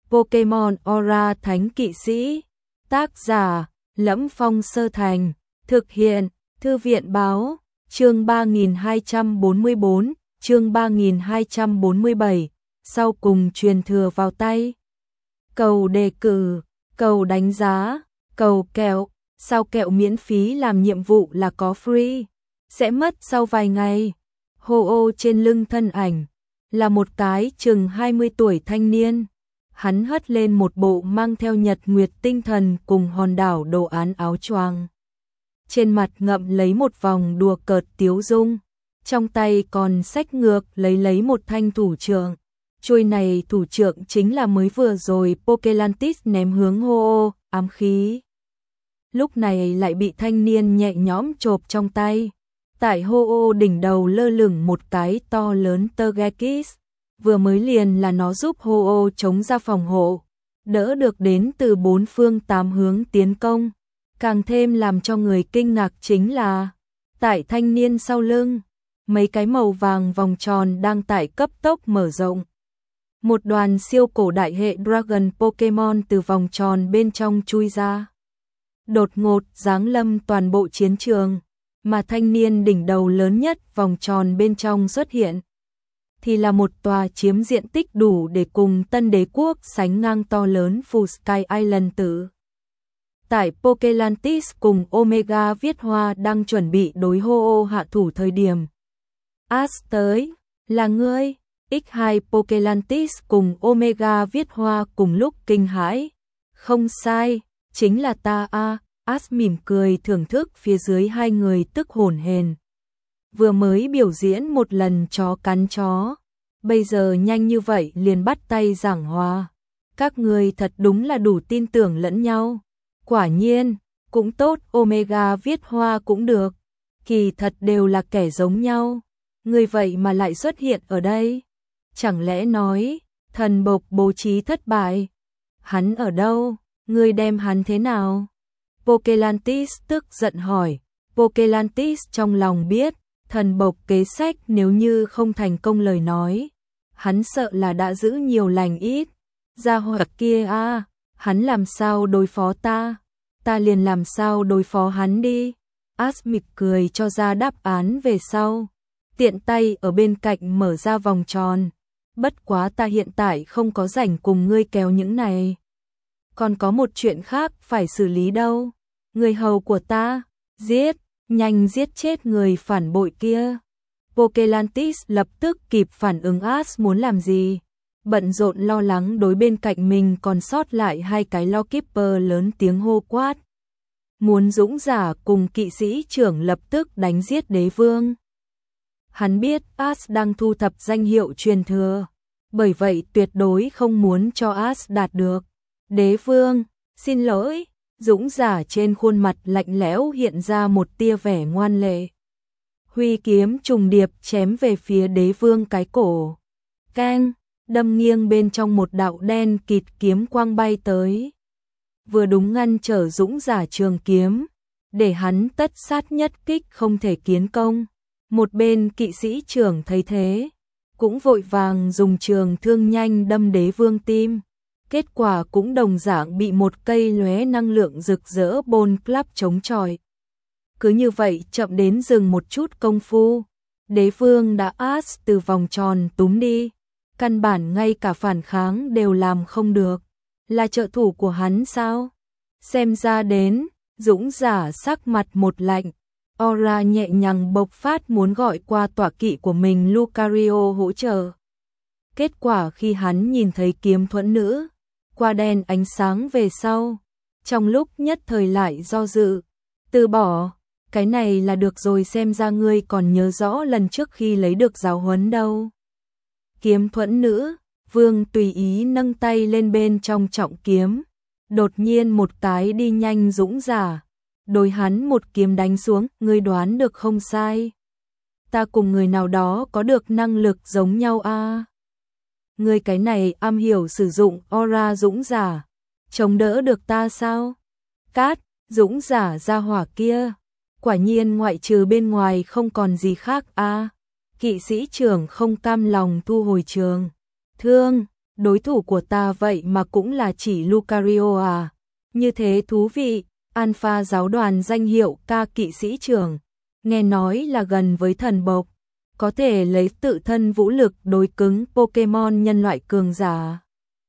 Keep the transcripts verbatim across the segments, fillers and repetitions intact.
Pokemon Aura Thánh Kỵ Sĩ. Tác giả: Lẫm Phong Sơ Thành. Thực hiện: Thư viện báo. Chương ba nghìn hai trăm bốn mươi bốn, chương ba nghìn hai trăm bốn mươi bảy, sau cùng truyền thừa vào tay. Cầu đề cử, cầu đánh giá, cầu kẹo, sao kẹo miễn phí làm nhiệm vụ là có free, sẽ mất sau vài ngày. Hô ô trên lưng thân ảnh là một cái chừng hai mươi tuổi thanh niên. Hắn hất lên một bộ mang theo nhật nguyệt tinh thần cùng hòn đảo đồ án áo choàng. Trên mặt ngậm lấy một vòng đùa cợt tiếu dung, trong tay còn xách ngược lấy lấy một thanh thủ trượng. Chuôi này thủ trượng chính là mới vừa rồi Pokelantis ném hướng hô ô, ám khí. Lúc này lại bị thanh niên nhẹ nhõm chộp trong tay. Tại hô ô đỉnh đầu lơ lửng một cái to lớn Togekiss. Vừa mới liền là nó giúp hô ô chống ra phòng hộ, đỡ được đến từ bốn phương tám hướng tiến công. Càng thêm làm cho người kinh ngạc chính là, tại thanh niên sau lưng, mấy cái màu vàng vòng tròn đang tại cấp tốc mở rộng. Một đoàn siêu cổ đại hệ Dragon Pokemon từ vòng tròn bên trong chui ra. Đột ngột giáng lâm toàn bộ chiến trường, mà thanh niên đỉnh đầu lớn nhất vòng tròn bên trong xuất hiện. Thì là một tòa chiếm diện tích đủ để cùng Tân Đế Quốc sánh ngang to lớn Full Sky Island tử. Tại Pokelantis cùng Omega Viết Hoa đang chuẩn bị đối hô ô hạ thủ thời điểm. As tới, là ngươi. ích hai Pokelantis cùng Omega Viết Hoa cùng lúc kinh hãi. Không sai, chính là ta a. As mỉm cười thưởng thức phía dưới hai người tức hổn hển. Vừa mới biểu diễn một lần chó cắn chó, bây giờ nhanh như vậy liền bắt tay giảng hòa. Các người thật đúng là đủ tin tưởng lẫn nhau. Quả nhiên, cũng tốt, Omega Viết Hoa cũng được. Kỳ thật đều là kẻ giống nhau. Người vậy mà lại xuất hiện ở đây. Chẳng lẽ nói, thần bộc bố trí thất bại? Hắn ở đâu? Người đem hắn thế nào? Pokelantis tức giận hỏi. Pokelantis trong lòng biết, thần bộc kế sách nếu như không thành công lời nói, hắn sợ là đã giữ nhiều lành ít. Gia hỏa kia a, à, hắn làm sao đối phó ta? Ta liền làm sao đối phó hắn đi. As mỉm cười cho ra đáp án về sau. Tiện tay ở bên cạnh mở ra vòng tròn. Bất quá ta hiện tại không có rảnh cùng ngươi kéo những này. Còn có một chuyện khác phải xử lý đâu. Người hầu của ta, giết, nhanh giết chết người phản bội kia. Pokelantis lập tức kịp phản ứng As muốn làm gì. Bận rộn lo lắng đối bên cạnh mình còn sót lại hai cái Lockkeeper lớn tiếng hô quát. Muốn dũng giả cùng kỵ sĩ trưởng lập tức đánh giết đế vương. Hắn biết As đang thu thập danh hiệu truyền thừa, bởi vậy tuyệt đối không muốn cho As đạt được. Đế vương, xin lỗi, dũng giả trên khuôn mặt lạnh lẽo hiện ra một tia vẻ ngoan lệ. Huy kiếm trùng điệp chém về phía đế vương cái cổ. Keng, đâm nghiêng bên trong một đạo đen kịt kiếm quang bay tới. Vừa đúng ngăn trở dũng giả trường kiếm, để hắn tất sát nhất kích không thể kiến công. Một bên kỵ sĩ trưởng thấy thế, cũng vội vàng dùng trường thương nhanh đâm đế vương tim. Kết quả cũng đồng dạng bị một cây lóe năng lượng rực rỡ bôn club chống chọi. Cứ như vậy chậm đến dừng một chút công phu, đế vương đã As từ vòng tròn túm đi. Căn bản ngay cả phản kháng đều làm không được. Là trợ thủ của hắn sao? Xem ra đến, dũng giả sắc mặt một lạnh. Aura nhẹ nhàng bộc phát muốn gọi qua tọa kỵ của mình Lucario hỗ trợ. Kết quả khi hắn nhìn thấy kiếm thuẫn nữ, qua đen ánh sáng về sau, trong lúc nhất thời lại do dự, từ bỏ, cái này là được rồi, xem ra ngươi còn nhớ rõ lần trước khi lấy được giáo huấn đâu. Kiếm thuẫn nữ, vương tùy ý nâng tay lên bên trong trọng kiếm, đột nhiên một cái đi nhanh dũng giả, đối hắn một kiếm đánh xuống, ngươi đoán được không sai. Ta cùng người nào đó có được năng lực giống nhau a. À? Ngươi cái này am hiểu sử dụng aura dũng giả, chống đỡ được ta sao? Cát, dũng giả ra hỏa kia, quả nhiên ngoại trừ bên ngoài không còn gì khác a. À? Kỵ sĩ trưởng không cam lòng thu hồi trường thương, đối thủ của ta vậy mà cũng là chỉ Lucario à, như thế thú vị. Alpha giáo đoàn danh hiệu ca kỵ sĩ trưởng, nghe nói là gần với thần bộc, có thể lấy tự thân vũ lực đối cứng Pokemon nhân loại cường giả.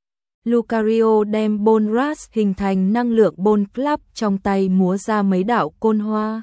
Lucario đem Bonras hình thành năng lượng Bon Club trong tay múa ra mấy đạo côn hoa.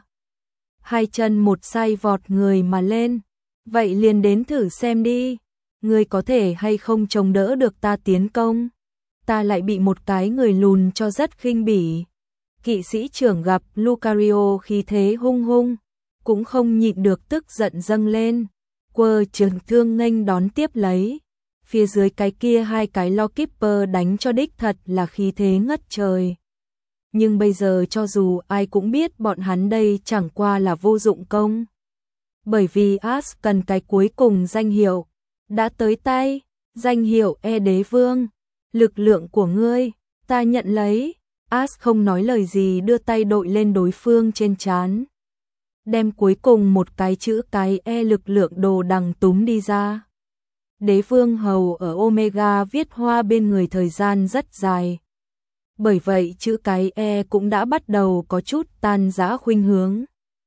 Hai chân một sai vọt người mà lên. Vậy liền đến thử xem đi. Ngươi có thể hay không chống đỡ được ta tiến công. Ta lại bị một cái người lùn cho rất khinh bỉ. Kỵ sĩ trưởng gặp Lucario khí thế hung hung, cũng không nhịn được tức giận dâng lên. Quơ trường thương nghênh đón tiếp lấy. Phía dưới cái kia hai cái Lockkeeper đánh cho đích thật là khí thế ngất trời. Nhưng bây giờ cho dù ai cũng biết bọn hắn đây chẳng qua là vô dụng công. Bởi vì Ash cần cái cuối cùng danh hiệu. Đã tới tay, danh hiệu E đế vương. Lực lượng của ngươi, ta nhận lấy. Ash không nói lời gì đưa tay đội lên đối phương trên trán. Đem cuối cùng một cái chữ cái E lực lượng đồ đằng túm đi ra. Đế vương hầu ở Omega viết hoa bên người thời gian rất dài. Bởi vậy chữ cái E cũng đã bắt đầu có chút tan rã khuynh hướng.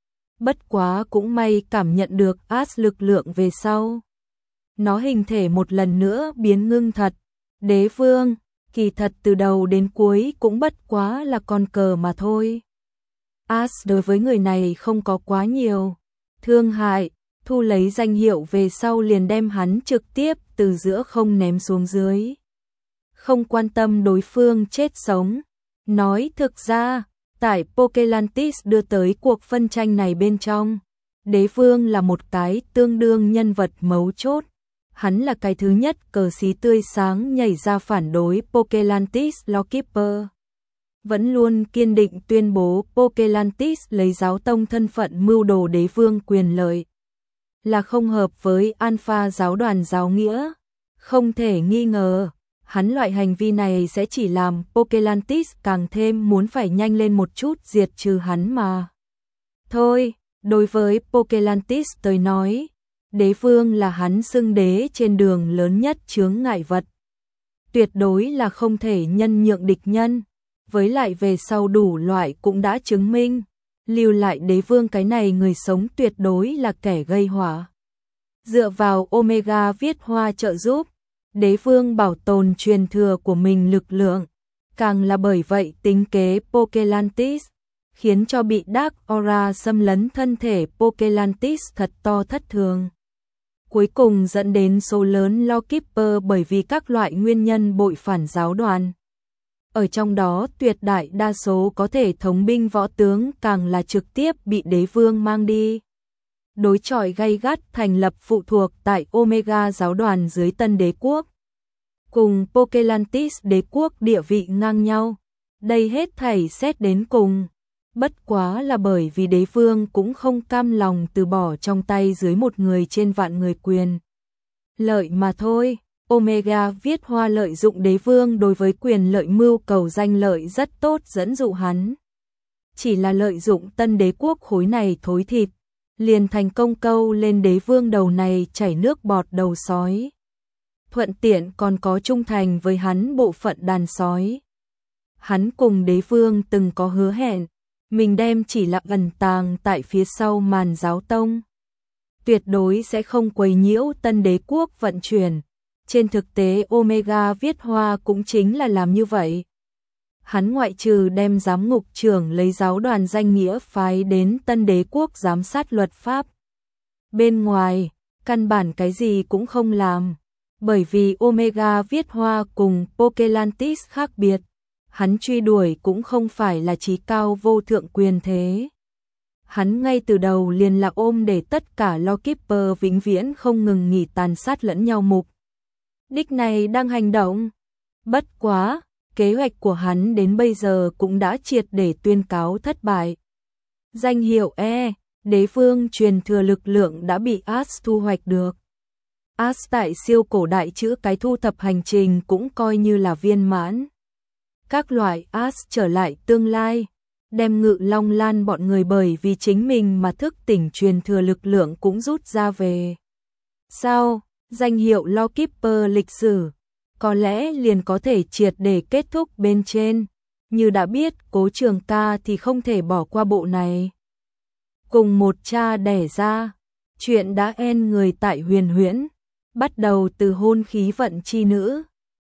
Bất quá cũng may cảm nhận được Ash lực lượng về sau. Nó hình thể một lần nữa biến ngưng thật. Đế vương, kỳ thật từ đầu đến cuối cũng bất quá là con cờ mà thôi. Ash đối với người này không có quá nhiều thương hại, thu lấy danh hiệu về sau liền đem hắn trực tiếp từ giữa không ném xuống dưới. Không quan tâm đối phương chết sống. Nói thực ra, tại Pokelantis đưa tới cuộc phân tranh này bên trong, đế vương là một cái tương đương nhân vật mấu chốt. Hắn là cái thứ nhất cờ xí tươi sáng nhảy ra phản đối Pokelantis Lockkeeper. Vẫn luôn kiên định tuyên bố Pokelantis lấy giáo tông thân phận mưu đồ đế vương quyền lợi. Là không hợp với Alpha giáo đoàn giáo nghĩa. Không thể nghi ngờ, hắn loại hành vi này sẽ chỉ làm Pokelantis càng thêm muốn phải nhanh lên một chút diệt trừ hắn mà. Thôi, đối với Pokelantis tới nói, đế vương là hắn xưng đế trên đường lớn nhất chướng ngại vật. Tuyệt đối là không thể nhân nhượng địch nhân, với lại về sau đủ loại cũng đã chứng minh, lưu lại đế vương cái này người sống tuyệt đối là kẻ gây họa. Dựa vào Omega viết hoa trợ giúp, đế vương bảo tồn truyền thừa của mình lực lượng, càng là bởi vậy tính kế Pokelantis, khiến cho bị Dark Aura xâm lấn thân thể Pokelantis thật to thất thường. Cuối cùng dẫn đến số lớn Lockkeeper bởi vì các loại nguyên nhân bội phản giáo đoàn. Ở trong đó tuyệt đại đa số có thể thống binh võ tướng càng là trực tiếp bị đế vương mang đi. Đối chọi gay gắt thành lập phụ thuộc tại Omega giáo đoàn dưới Tân Đế quốc. Cùng Pokelantis đế quốc địa vị ngang nhau. Đây hết thảy xét đến cùng. Bất quá là bởi vì đế vương cũng không cam lòng từ bỏ trong tay dưới một người trên vạn người quyền lợi mà thôi. Omega viết hoa lợi dụng đế vương đối với quyền lợi mưu cầu danh lợi rất tốt dẫn dụ hắn. Chỉ là lợi dụng Tân Đế quốc khối này thối thịt, liền thành công câu lên đế vương đầu này chảy nước bọt đầu sói. Thuận tiện còn có trung thành với hắn bộ phận đàn sói. Hắn cùng đế vương từng có hứa hẹn, mình đem chỉ là ẩn tàng tại phía sau màn giáo tông. Tuyệt đối sẽ không quấy nhiễu Tân Đế quốc vận chuyển. Trên thực tế Omega viết hoa cũng chính là làm như vậy. Hắn ngoại trừ đem giám ngục trưởng lấy giáo đoàn danh nghĩa phái đến Tân Đế quốc giám sát luật pháp. Bên ngoài, căn bản cái gì cũng không làm. Bởi vì Omega viết hoa cùng Pokelantis khác biệt. Hắn truy đuổi cũng không phải là trí cao vô thượng quyền thế. Hắn ngay từ đầu liền là ôm để tất cả Lockkeeper vĩnh viễn không ngừng nghỉ tàn sát lẫn nhau mục đích này đang hành động. Bất quá, kế hoạch của hắn đến bây giờ cũng đã triệt để tuyên cáo thất bại. Danh hiệu E, đế vương truyền thừa lực lượng đã bị Ash thu hoạch được. Ash tại siêu cổ đại chữ cái thu thập hành trình cũng coi như là viên mãn. Các loại Ash trở lại tương lai, đem Ngự Long Lan bọn người bởi vì chính mình mà thức tỉnh truyền thừa lực lượng cũng rút ra về. Sau, danh hiệu Lockkeeper lịch sử, có lẽ liền có thể triệt để kết thúc bên trên. Như đã biết Cố Trường Ca thì không thể bỏ qua bộ này. Cùng một cha đẻ ra, chuyện đã en người tại Huyền Huyễn, bắt đầu từ hôn khí vận chi nữ,